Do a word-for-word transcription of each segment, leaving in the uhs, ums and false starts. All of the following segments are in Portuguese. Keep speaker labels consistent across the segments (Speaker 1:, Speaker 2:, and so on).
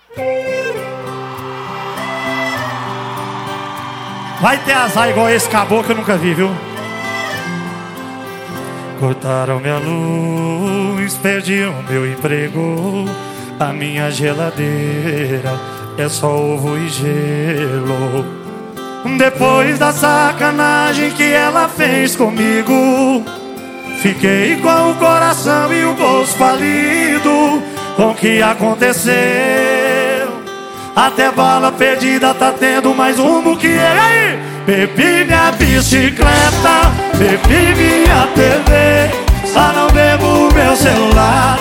Speaker 1: Vai ter azar igual esse caboclo que eu nunca vi, viu? Cortaram minha luz, perdi o meu emprego. A minha geladeira é só ovo e gelo. Depois da sacanagem que ela fez comigo, fiquei com o coração e o bolso falido. Com o que aconteceu, até bala perdida tá tendo mais rumo que eu. Aí, bebi minha bicicleta, bebi minha T V, só não bebo meu celular.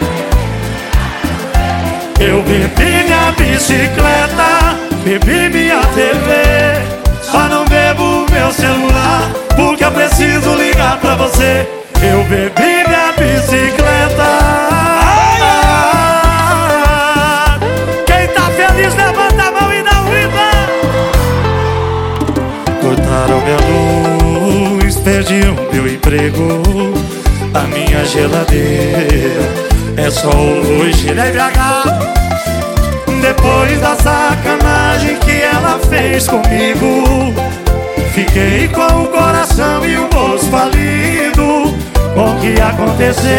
Speaker 1: Eu bebi minha bicicleta, bebi minha T V, só não bebo meu celular, porque eu preciso ligar pra você. Eu bebi minha bicicleta. Quem tá feliz levanta a mão e dá um riba. Cortaram minha luz, perdi o meu emprego. A minha geladeira é só hoje, né, B H? Depois da sacanagem que ela fez comigo, fiquei com o coração e o bolso falido. Com o que aconteceu,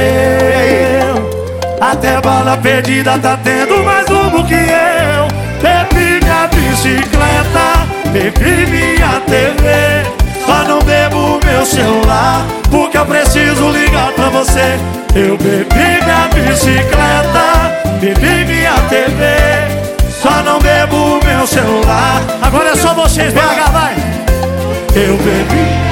Speaker 1: até bala perdida tá tendo mais rumo que eu. Bebi minha bicicleta, bebi minha T V, só não bebo meu celular, porque eu preciso ligar pra você. Eu bebi minha bicicleta, bebi minha T V, só não bebo meu celular. Agora é só vocês, B H, vai! Eu bebi.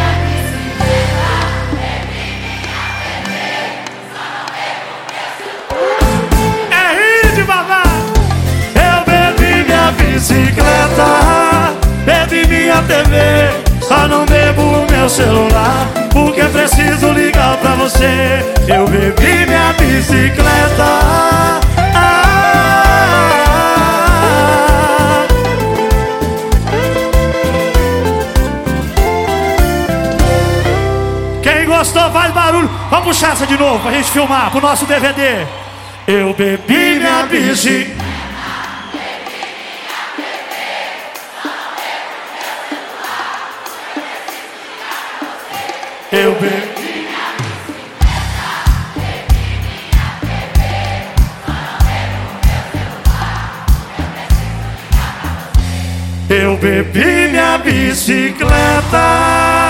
Speaker 1: Bicicleta, bebi minha T V, só não bebo meu celular, porque preciso ligar pra você. Eu bebi minha bicicleta. Ah, quem gostou faz barulho. Vamos puxar essa de novo pra gente filmar pro nosso D V D. Eu bebi minha bicicleta. Eu bebi minha bicicleta, bebi minha T V, só não bebo meu celular, eu preciso ligar pra você. Eu bebi minha bicicleta.